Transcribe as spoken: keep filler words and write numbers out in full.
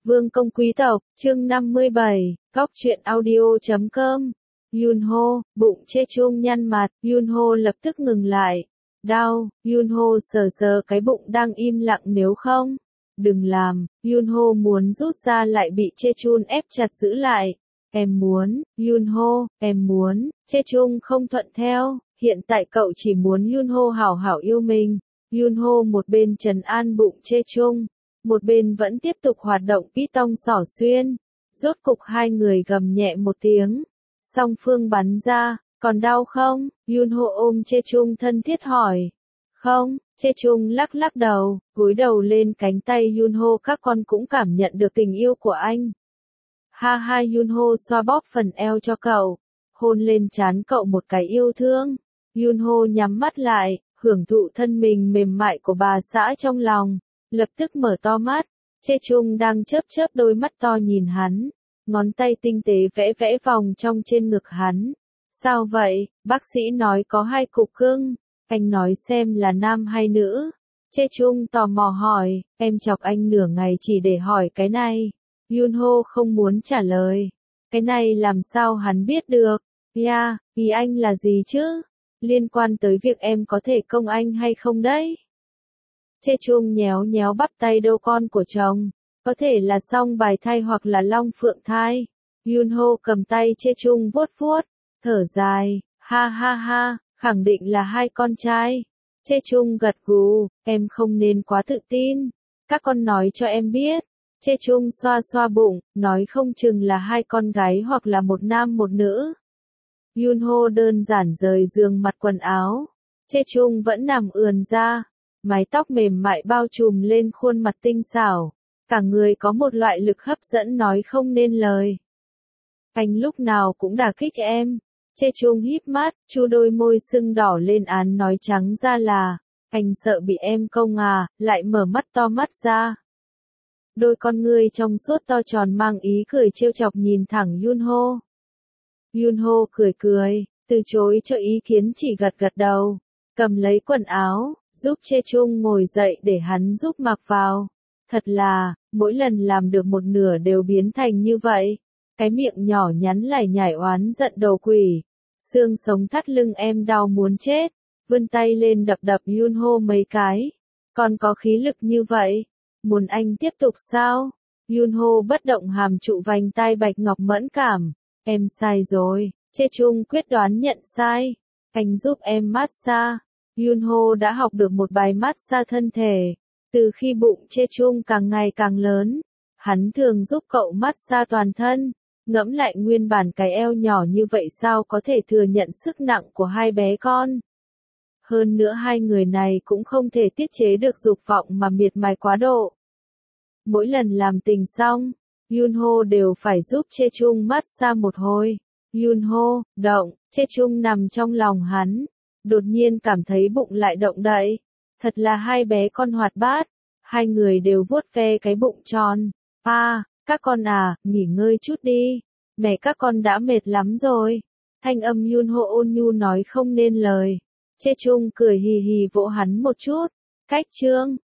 Vương công quý tộc, chương năm mươi bảy, góc truyện audio chấm com. Yunho, bụng Chechung nhăn mặt, Yunho lập tức ngừng lại. Đau, Yunho sờ sờ cái bụng đang im lặng nếu không. Đừng làm, Yunho muốn rút ra lại bị Chechung ép chặt giữ lại. Em muốn, Yunho, em muốn, Chechung không thuận theo, hiện tại cậu chỉ muốn Yunho hảo hảo yêu mình. Yunho một bên trấn an bụng Chechung, một bên vẫn tiếp tục hoạt động piston xỏ xuyên. Rốt cục hai người gầm nhẹ một tiếng. Song phương bắn ra, còn đau không? Yunho ôm Chechung thân thiết hỏi. Không, Chechung lắc lắc đầu, cúi đầu lên cánh tay Yunho, các con cũng cảm nhận được tình yêu của anh. Ha ha, Yunho xoa bóp phần eo cho cậu, hôn lên trán cậu một cái yêu thương. Yunho nhắm mắt lại, hưởng thụ thân mình mềm mại của bà xã trong lòng, lập tức mở to mắt. Chechung đang chớp chớp đôi mắt to nhìn hắn, ngón tay tinh tế vẽ vẽ vòng trong trên ngực hắn. Sao vậy? Bác sĩ nói có hai cục cưng, anh nói xem là nam hay nữ? Chechung tò mò hỏi, em chọc anh nửa ngày chỉ để hỏi cái này. Yunho không muốn trả lời. Cái này làm sao hắn biết được? Yeah, ý anh là gì chứ? Liên quan tới việc em có thể công anh hay không đấy? Chechung nhéo nhéo bắp tay đô con của chồng. Có thể là song bài thai hoặc là long phượng thai. Yunho cầm tay Chechung vuốt vuốt, thở dài, ha ha ha, khẳng định là hai con trai. Chechung gật gù, em không nên quá tự tin. Các con nói cho em biết. Chechung xoa xoa bụng, nói không chừng là hai con gái hoặc là một nam một nữ. Yunho đơn giản rời giường mặt quần áo. Chechung vẫn nằm ườn ra, mái tóc mềm mại bao trùm lên khuôn mặt tinh xảo. Cả người có một loại lực hấp dẫn nói không nên lời. Anh lúc nào cũng đả kích em. Chechung híp mắt, chu đôi môi sưng đỏ lên án nói trắng ra là, anh sợ bị em công à, lại mở mắt to mắt ra. Đôi con ngươi trong suốt to tròn mang ý cười trêu chọc nhìn thẳng Yunho. Yunho cười cười, từ chối cho ý kiến chỉ gật gật đầu, cầm lấy quần áo, giúp Chechung ngồi dậy để hắn giúp mặc vào. Thật là, mỗi lần làm được một nửa đều biến thành như vậy. Cái miệng nhỏ nhắn lải nhải oán giận đầu quỷ. Xương sống thắt lưng em đau muốn chết. Vươn tay lên đập đập Yunho mấy cái. Còn có khí lực như vậy. Muốn anh tiếp tục sao? Yunho bất động hàm trụ vành tai bạch ngọc mẫn cảm. Em sai rồi. Chechung quyết đoán nhận sai. Anh giúp em massage. Yunho đã học được một bài massage thân thể. Từ khi bụng Chechung càng ngày càng lớn, hắn thường giúp cậu massage toàn thân. Ngẫm lại nguyên bản cái eo nhỏ như vậy sao có thể thừa nhận sức nặng của hai bé con. Hơn nữa hai người này cũng không thể tiết chế được dục vọng mà miệt mài quá độ. Mỗi lần làm tình xong, Yunho đều phải giúp Chechung massage một hồi. Yunho, động, Chechung nằm trong lòng hắn. Đột nhiên cảm thấy bụng lại động đậy. Thật là hai bé con hoạt bát. Hai người đều vuốt ve cái bụng tròn. À, các con à, nghỉ ngơi chút đi. Mẹ các con đã mệt lắm rồi. Thanh âm Yunho ôn nhu nói không nên lời. Chechung cười hì hì vỗ hắn một chút. Cách chương.